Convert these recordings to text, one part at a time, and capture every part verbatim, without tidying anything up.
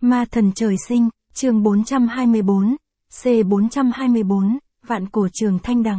Ma thần trời sinh, chương bốn trăm hai mươi tư, C bốn trăm hai mươi tư, Vạn cổ trường thanh đằng.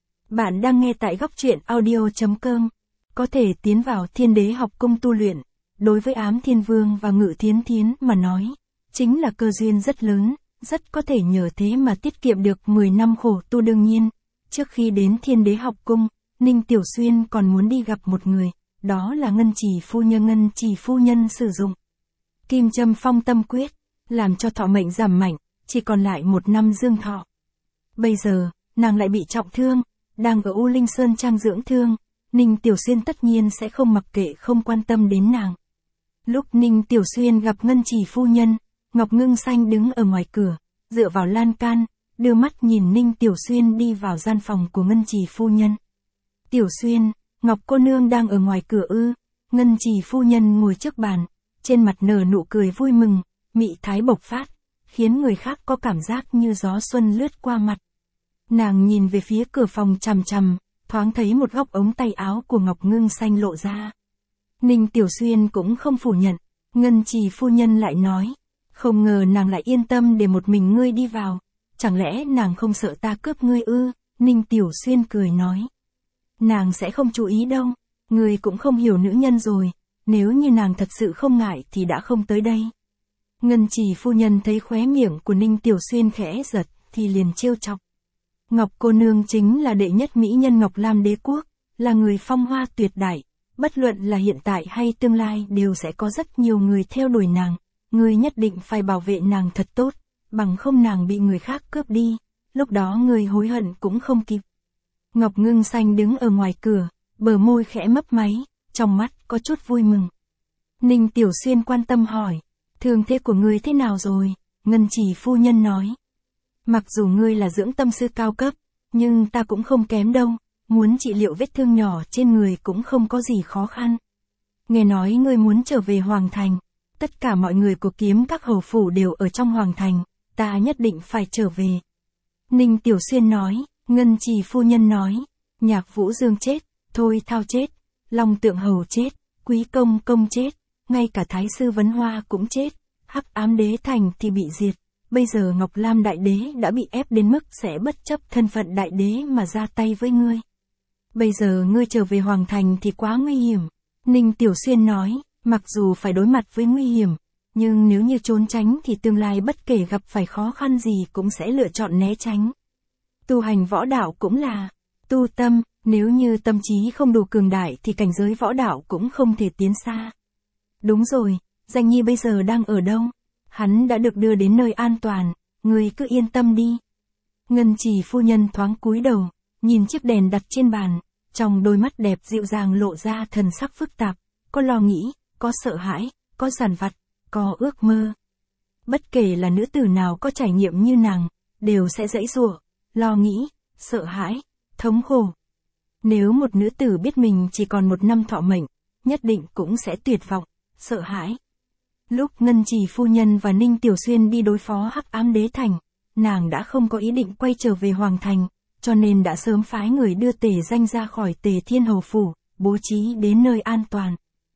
Bạn đang nghe tại góc truyện audio chấm com. Có thể tiến vào Thiên Đế học cung tu luyện, đối với Ám Thiên Vương và Ngự Thiến Thiến mà nói, chính là cơ duyên rất lớn, rất có thể nhờ thế mà tiết kiệm được mười năm khổ tu. Đương nhiên, trước khi đến Thiên Đế học cung, Ninh Tiểu Xuyên còn muốn đi gặp một người, đó là Ngân Chỉ phu nhân. Ngân Chỉ phu nhân sử dụng Kim Châm Phong Tâm Quyết, làm cho thọ mệnh giảm mạnh, chỉ còn lại một năm dương thọ. Bây giờ, nàng lại bị trọng thương, đang ở U Linh Sơn Trang dưỡng thương, Ninh Tiểu Xuyên tất nhiên sẽ không mặc kệ không quan tâm đến nàng. Lúc Ninh Tiểu Xuyên gặp Ngân Chỉ phu nhân, Ngọc Ngưng Xanh đứng ở ngoài cửa, dựa vào lan can, đưa mắt nhìn Ninh Tiểu Xuyên đi vào gian phòng của Ngân Chỉ phu nhân. Tiểu Xuyên, Ngọc cô nương đang ở ngoài cửa ư? Ngân Chỉ phu nhân ngồi trước bàn, trên mặt nở nụ cười vui mừng, mị thái bộc phát, khiến người khác có cảm giác như gió xuân lướt qua mặt. Nàng nhìn về phía cửa phòng chằm chằm, thoáng thấy một góc ống tay áo của Ngọc Ngưng Xanh lộ ra. Ninh Tiểu Xuyên cũng không phủ nhận, Ngân Chỉ phu nhân lại nói, không ngờ nàng lại yên tâm để một mình ngươi đi vào, chẳng lẽ nàng không sợ ta cướp ngươi ư? Ninh Tiểu Xuyên cười nói, nàng sẽ không chú ý đâu, ngươi cũng không hiểu nữ nhân rồi, nếu như nàng thật sự không ngại thì đã không tới đây. Ngân Chỉ phu nhân thấy khóe miệng của Ninh Tiểu Xuyên khẽ giật, thì liền trêu chọc. Ngọc cô nương chính là đệ nhất mỹ nhân Ngọc Lam đế quốc, là người phong hoa tuyệt đại, bất luận là hiện tại hay tương lai đều sẽ có rất nhiều người theo đuổi nàng, ngươi nhất định phải bảo vệ nàng thật tốt, bằng không nàng bị người khác cướp đi, lúc đó ngươi hối hận cũng không kịp. Ngọc Ngưng Xanh đứng ở ngoài cửa, bờ môi khẽ mấp máy, trong mắt có chút vui mừng. Ninh Tiểu Xuyên quan tâm hỏi, thương thế của ngươi thế nào rồi? Ngân Chỉ phu nhân nói, mặc dù ngươi là dưỡng tâm sư cao cấp, nhưng ta cũng không kém đâu, muốn trị liệu vết thương nhỏ trên người cũng không có gì khó khăn. Nghe nói ngươi muốn trở về Hoàng Thành, tất cả mọi người của Kiếm Các hầu phủ đều ở trong Hoàng Thành, ta nhất định phải trở về. Ninh Tiểu Xuyên nói, Ngân Chỉ phu nhân nói, Nhạc Vũ Dương chết, Thôi Thao chết, Long Tượng Hầu chết, Quý Công Công chết, ngay cả Thái sư Vấn Hoa cũng chết, Hắc Ám Đế Thành thì bị diệt. Bây giờ Ngọc Lam đại đế đã bị ép đến mức sẽ bất chấp thân phận đại đế mà ra tay với ngươi. Bây giờ ngươi trở về Hoàng Thành thì quá nguy hiểm. Ninh Tiểu Xuyên nói, mặc dù phải đối mặt với nguy hiểm, nhưng nếu như trốn tránh thì tương lai bất kể gặp phải khó khăn gì cũng sẽ lựa chọn né tránh. Tu hành võ đạo cũng là tu tâm, nếu như tâm trí không đủ cường đại thì cảnh giới võ đạo cũng không thể tiến xa. Đúng rồi, Danh Nhi bây giờ đang ở đâu? Hắn đã được đưa đến nơi an toàn, ngươi cứ yên tâm đi. Ngân Chỉ phu nhân thoáng cúi đầu, nhìn chiếc đèn đặt trên bàn, trong đôi mắt đẹp dịu dàng lộ ra thần sắc phức tạp, có lo nghĩ, có sợ hãi, có dằn vặt, có ước mơ. Bất kể là nữ tử nào có trải nghiệm như nàng, đều sẽ giãy giụa, lo nghĩ, sợ hãi, thống khổ. Nếu một nữ tử biết mình chỉ còn một năm thọ mệnh, nhất định cũng sẽ tuyệt vọng, sợ hãi. Lúc Ngân Chỉ phu nhân và Ninh Tiểu Xuyên đi đối phó Hắc Ám Đế Thành, nàng đã không có ý định quay trở về Hoàng Thành, cho nên đã sớm phái người đưa Tề Danh ra khỏi Tề Thiên hầu phủ, bố trí đến nơi an toàn.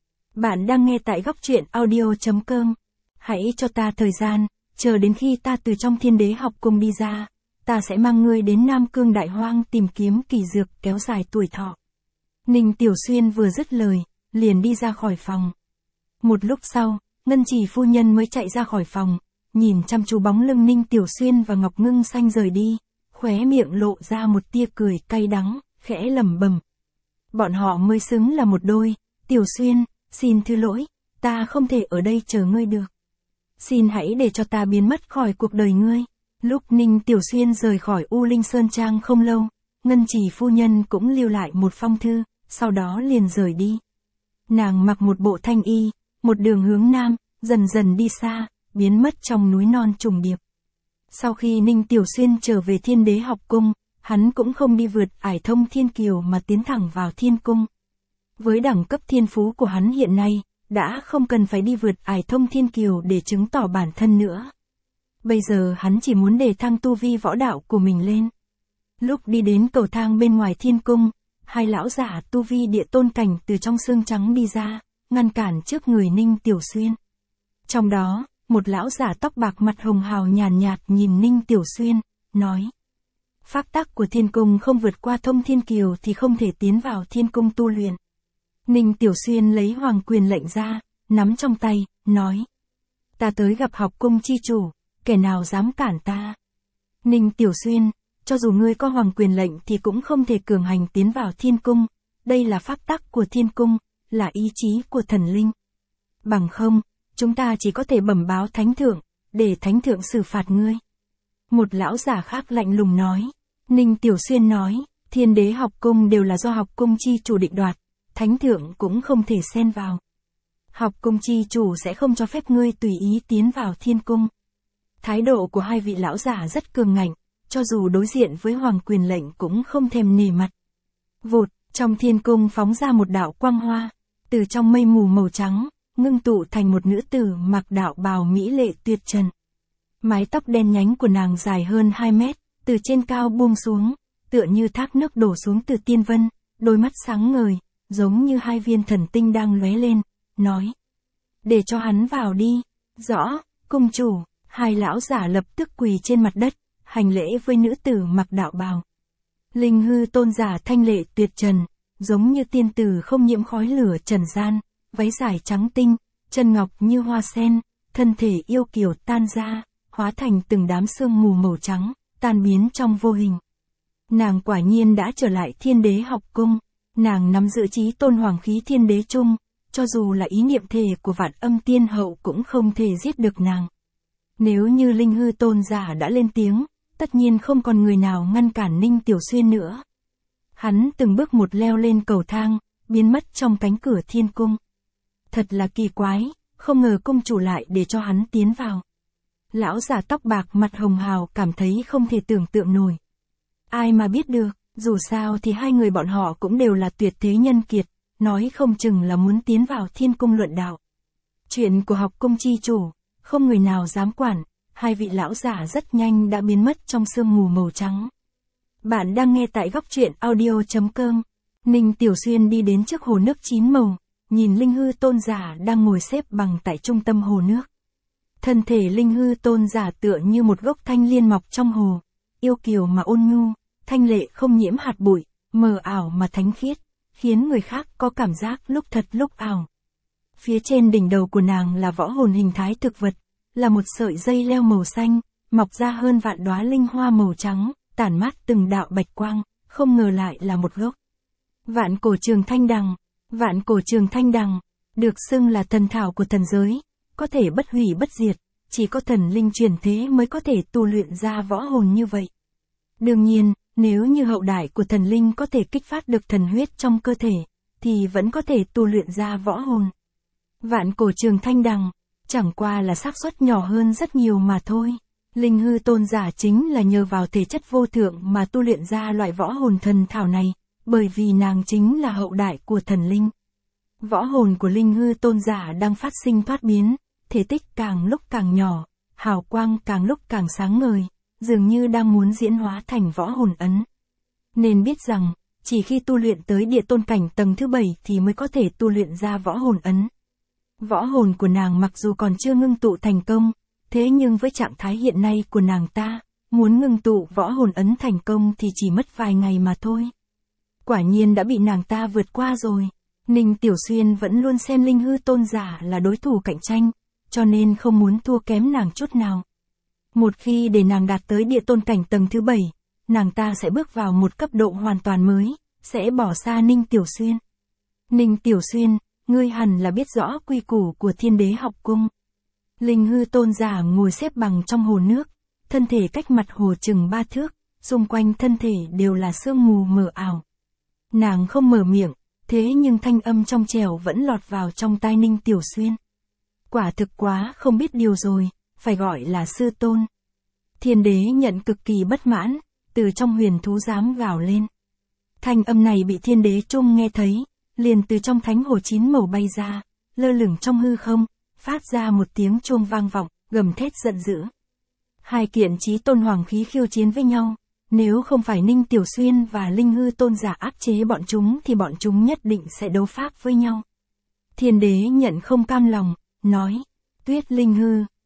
Bạn đang nghe tại góc truyện audio chấm com. Hãy cho ta thời gian, chờ đến khi ta từ trong Thiên Đế học cung đi ra, ta sẽ mang ngươi đến Nam Cương Đại Hoang tìm kiếm kỳ dược kéo dài tuổi thọ. Ninh Tiểu Xuyên vừa dứt lời, liền đi ra khỏi phòng. Một lúc sau, Ngân Chỉ phu nhân mới chạy ra khỏi phòng, nhìn chăm chú bóng lưng Ninh Tiểu Xuyên và Ngọc Ngưng Xanh rời đi, khóe miệng lộ ra một tia cười cay đắng, khẽ lẩm bẩm. Bọn họ mới xứng là một đôi, Tiểu Xuyên, xin thứ lỗi, ta không thể ở đây chờ ngươi được. Xin hãy để cho ta biến mất khỏi cuộc đời ngươi. Lúc Ninh Tiểu Xuyên rời khỏi U Linh Sơn Trang không lâu, Ngân Chỉ phu nhân cũng lưu lại một phong thư, sau đó liền rời đi. Nàng mặc một bộ thanh y, một đường hướng nam, dần dần đi xa, biến mất trong núi non trùng điệp. Sau khi Ninh Tiểu Xuyên trở về Thiên Đế học cung, hắn cũng không đi vượt ải thông thiên kiều mà tiến thẳng vào thiên cung. Với đẳng cấp thiên phú của hắn hiện nay, đã không cần phải đi vượt ải thông thiên kiều để chứng tỏ bản thân nữa. Bây giờ hắn chỉ muốn đề thăng tu vi võ đạo của mình lên. Lúc đi đến cầu thang bên ngoài thiên cung, hai lão giả tu vi địa tôn cảnh từ trong xương trắng đi ra, ngăn cản trước người Ninh Tiểu Xuyên. Trong đó, một lão giả tóc bạc mặt hồng hào nhàn nhạt, nhạt nhìn Ninh Tiểu Xuyên, nói. Pháp tắc của thiên cung không vượt qua thông thiên kiều thì không thể tiến vào thiên cung tu luyện. Ninh Tiểu Xuyên lấy hoàng quyền lệnh ra, nắm trong tay, nói. Ta tới gặp học cung chi chủ, kẻ nào dám cản ta. Ninh Tiểu Xuyên, cho dù ngươi có hoàng quyền lệnh thì cũng không thể cường hành tiến vào thiên cung, đây là pháp tắc của thiên cung, là ý chí của thần linh. Bằng không, chúng ta chỉ có thể bẩm báo thánh thượng, để thánh thượng xử phạt ngươi. Một lão giả khác lạnh lùng nói. Ninh Tiểu Xuyên nói, thiên đế học cung đều là do học cung chi chủ định đoạt, thánh thượng cũng không thể xen vào. Học cung chi chủ sẽ không cho phép ngươi tùy ý tiến vào thiên cung. Thái độ của hai vị lão giả rất cường ngạnh, cho dù đối diện với hoàng quyền lệnh cũng không thèm nể mặt. Vụt, trong thiên cung phóng ra một đạo quang hoa, từ trong mây mù màu trắng, ngưng tụ thành một nữ tử mặc đạo bào mỹ lệ tuyệt trần. Mái tóc đen nhánh của nàng dài hơn hai mét, từ trên cao buông xuống, tựa như thác nước đổ xuống từ tiên vân, đôi mắt sáng ngời, giống như hai viên thần tinh đang lóe lên, nói. Để cho hắn vào đi. Rõ, cung chủ. Hai lão giả lập tức quỳ trên mặt đất, hành lễ với nữ tử mặc đạo bào. Linh hư tôn giả thanh lệ tuyệt trần, giống như tiên tử không nhiễm khói lửa trần gian, váy dài trắng tinh, chân ngọc như hoa sen, thân thể yêu kiều tan ra, hóa thành từng đám sương mù màu trắng, tan biến trong vô hình. Nàng quả nhiên đã trở lại thiên đế học cung, nàng nắm giữ chí tôn hoàng khí thiên đế chung, cho dù là ý niệm thể của vạn âm tiên hậu cũng không thể giết được nàng. Nếu như linh hư tôn giả đã lên tiếng, tất nhiên không còn người nào ngăn cản Ninh Tiểu Xuyên nữa. Hắn từng bước một leo lên cầu thang, biến mất trong cánh cửa thiên cung. Thật là kỳ quái, không ngờ cung chủ lại để cho hắn tiến vào. Lão giả tóc bạc mặt hồng hào cảm thấy không thể tưởng tượng nổi. Ai mà biết được, dù sao thì hai người bọn họ cũng đều là tuyệt thế nhân kiệt, nói không chừng là muốn tiến vào thiên cung luận đạo. Chuyện của học cung chi chủ, không người nào dám quản, hai vị lão giả rất nhanh đã biến mất trong sương mù màu trắng. Bạn đang nghe tại góc truyện audio chấm com. Ninh Tiểu Xuyên đi đến trước hồ nước chín màu, nhìn linh hư tôn giả đang ngồi xếp bằng tại trung tâm hồ nước. Thân thể linh hư tôn giả tựa như một gốc thanh liên mọc trong hồ, yêu kiều mà ôn nhu, thanh lệ không nhiễm hạt bụi, mờ ảo mà thánh khiết, khiến người khác có cảm giác lúc thật lúc ảo. Phía trên đỉnh đầu của nàng là võ hồn hình thái thực vật, là một sợi dây leo màu xanh, mọc ra hơn vạn đóa linh hoa màu trắng, tản mát từng đạo bạch quang, không ngờ lại là một gốc. Vạn cổ trường thanh đằng, vạn cổ trường thanh đằng, được xưng là thần thảo của thần giới, có thể bất hủy bất diệt, chỉ có thần linh truyền thế mới có thể tu luyện ra võ hồn như vậy. Đương nhiên, nếu như hậu đại của thần linh có thể kích phát được thần huyết trong cơ thể, thì vẫn có thể tu luyện ra võ hồn. Vạn cổ trường thanh đằng, chẳng qua là xác suất nhỏ hơn rất nhiều mà thôi. Linh hư tôn giả chính là nhờ vào thể chất vô thượng mà tu luyện ra loại võ hồn thần thảo này, bởi vì nàng chính là hậu đại của thần linh. Võ hồn của linh hư tôn giả đang phát sinh thoát biến, thể tích càng lúc càng nhỏ, hào quang càng lúc càng sáng ngời, dường như đang muốn diễn hóa thành võ hồn ấn. Nên biết rằng, chỉ khi tu luyện tới địa tôn cảnh tầng thứ bảy thì mới có thể tu luyện ra võ hồn ấn. Võ hồn của nàng mặc dù còn chưa ngưng tụ thành công, thế nhưng với trạng thái hiện nay của nàng ta, muốn ngưng tụ võ hồn ấn thành công thì chỉ mất vài ngày mà thôi. Quả nhiên đã bị nàng ta vượt qua rồi. Ninh Tiểu Xuyên vẫn luôn xem linh hư tôn giả là đối thủ cạnh tranh, cho nên không muốn thua kém nàng chút nào. Một khi để nàng đạt tới địa tôn cảnh tầng thứ bảy, nàng ta sẽ bước vào một cấp độ hoàn toàn mới, sẽ bỏ xa Ninh Tiểu Xuyên. Ninh Tiểu Xuyên, ngươi hẳn là biết rõ quy củ của thiên đế học cung. Linh hư tôn giả ngồi xếp bằng trong hồ nước, thân thể cách mặt hồ chừng ba thước, xung quanh thân thể đều là sương mù mờ ảo. Nàng không mở miệng, thế nhưng thanh âm trong trẻo vẫn lọt vào trong tai Ninh Tiểu Xuyên. Quả thực quá không biết điều rồi, phải gọi là sư tôn. Thiên đế nhận cực kỳ bất mãn, từ trong huyền thú giám gào lên. Thanh âm này bị thiên đế trung nghe thấy, liền từ trong thánh hồ chín màu bay ra, lơ lửng trong hư không, phát ra một tiếng chuông vang vọng, gầm thét giận dữ. Hai kiện chí tôn hoàng khí khiêu chiến với nhau, nếu không phải Ninh Tiểu Xuyên và linh hư tôn giả áp chế bọn chúng thì bọn chúng nhất định sẽ đấu pháp với nhau. Thiên đế nhận không cam lòng, nói, Tuyết linh hư,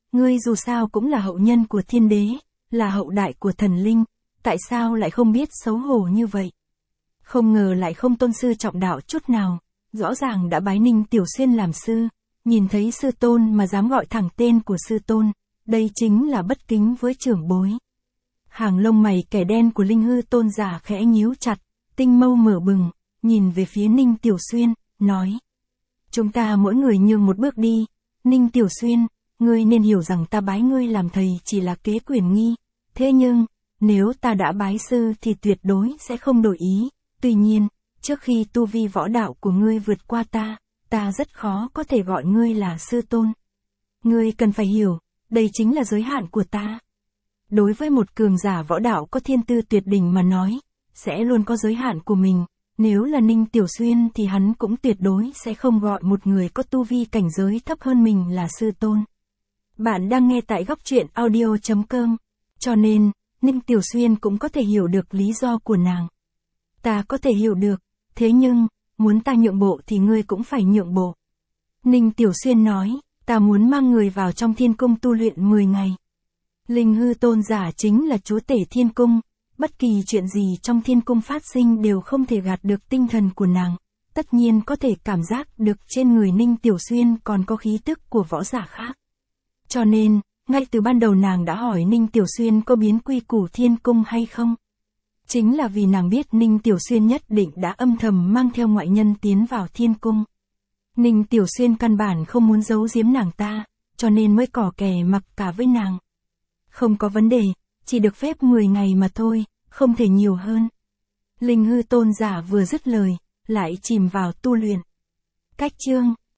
ngươi dù sao cũng là hậu nhân của thiên đế, là hậu đại của thần linh, tại sao lại không biết xấu hổ như vậy? Không ngờ lại không tôn sư trọng đạo chút nào, rõ ràng đã bái Ninh Tiểu Xuyên làm sư, nhìn thấy sư tôn mà dám gọi thẳng tên của sư tôn, đây chính là bất kính với trưởng bối. Hàng lông mày kẻ đen của Linh Hư tôn giả khẽ nhíu chặt, tinh mâu mở bừng, nhìn về phía Ninh Tiểu Xuyên, nói. Chúng ta mỗi người nhường một bước đi, Ninh Tiểu Xuyên, ngươi nên hiểu rằng ta bái ngươi làm thầy chỉ là kế quyền nghi, thế nhưng, nếu ta đã bái sư thì tuyệt đối sẽ không đổi ý, tuy nhiên, trước khi tu vi võ đạo của ngươi vượt qua ta, ta rất khó có thể gọi ngươi là sư tôn. Ngươi cần phải hiểu, đây chính là giới hạn của ta. Đối với một cường giả võ đạo có thiên tư tuyệt đỉnh mà nói, sẽ luôn có giới hạn của mình, nếu là Ninh Tiểu Xuyên thì hắn cũng tuyệt đối sẽ không gọi một người có tu vi cảnh giới thấp hơn mình là sư tôn. Bạn đang nghe tại góc truyện audio chấm com, cho nên, Ninh Tiểu Xuyên cũng có thể hiểu được lý do của nàng. Ta có thể hiểu được, thế nhưng, muốn ta nhượng bộ thì ngươi cũng phải nhượng bộ. Ninh Tiểu Xuyên nói, ta muốn mang người vào trong thiên cung tu luyện mười ngày. Linh Hư tôn giả chính là chúa tể thiên cung, bất kỳ chuyện gì trong thiên cung phát sinh đều không thể gạt được tinh thần của nàng, tất nhiên có thể cảm giác được trên người Ninh Tiểu Xuyên còn có khí tức của võ giả khác. Cho nên, ngay từ ban đầu nàng đã hỏi Ninh Tiểu Xuyên có biến quy củ thiên cung hay không. Chính là vì nàng biết Ninh Tiểu Xuyên nhất định đã âm thầm mang theo ngoại nhân tiến vào thiên cung. Ninh Tiểu Xuyên căn bản không muốn giấu giếm nàng ta, cho nên mới cỏ kè mặc cả với nàng. Không có vấn đề, chỉ được phép mười ngày mà thôi, không thể nhiều hơn. Linh Hư tôn giả vừa dứt lời, lại chìm vào tu luyện. Cách chương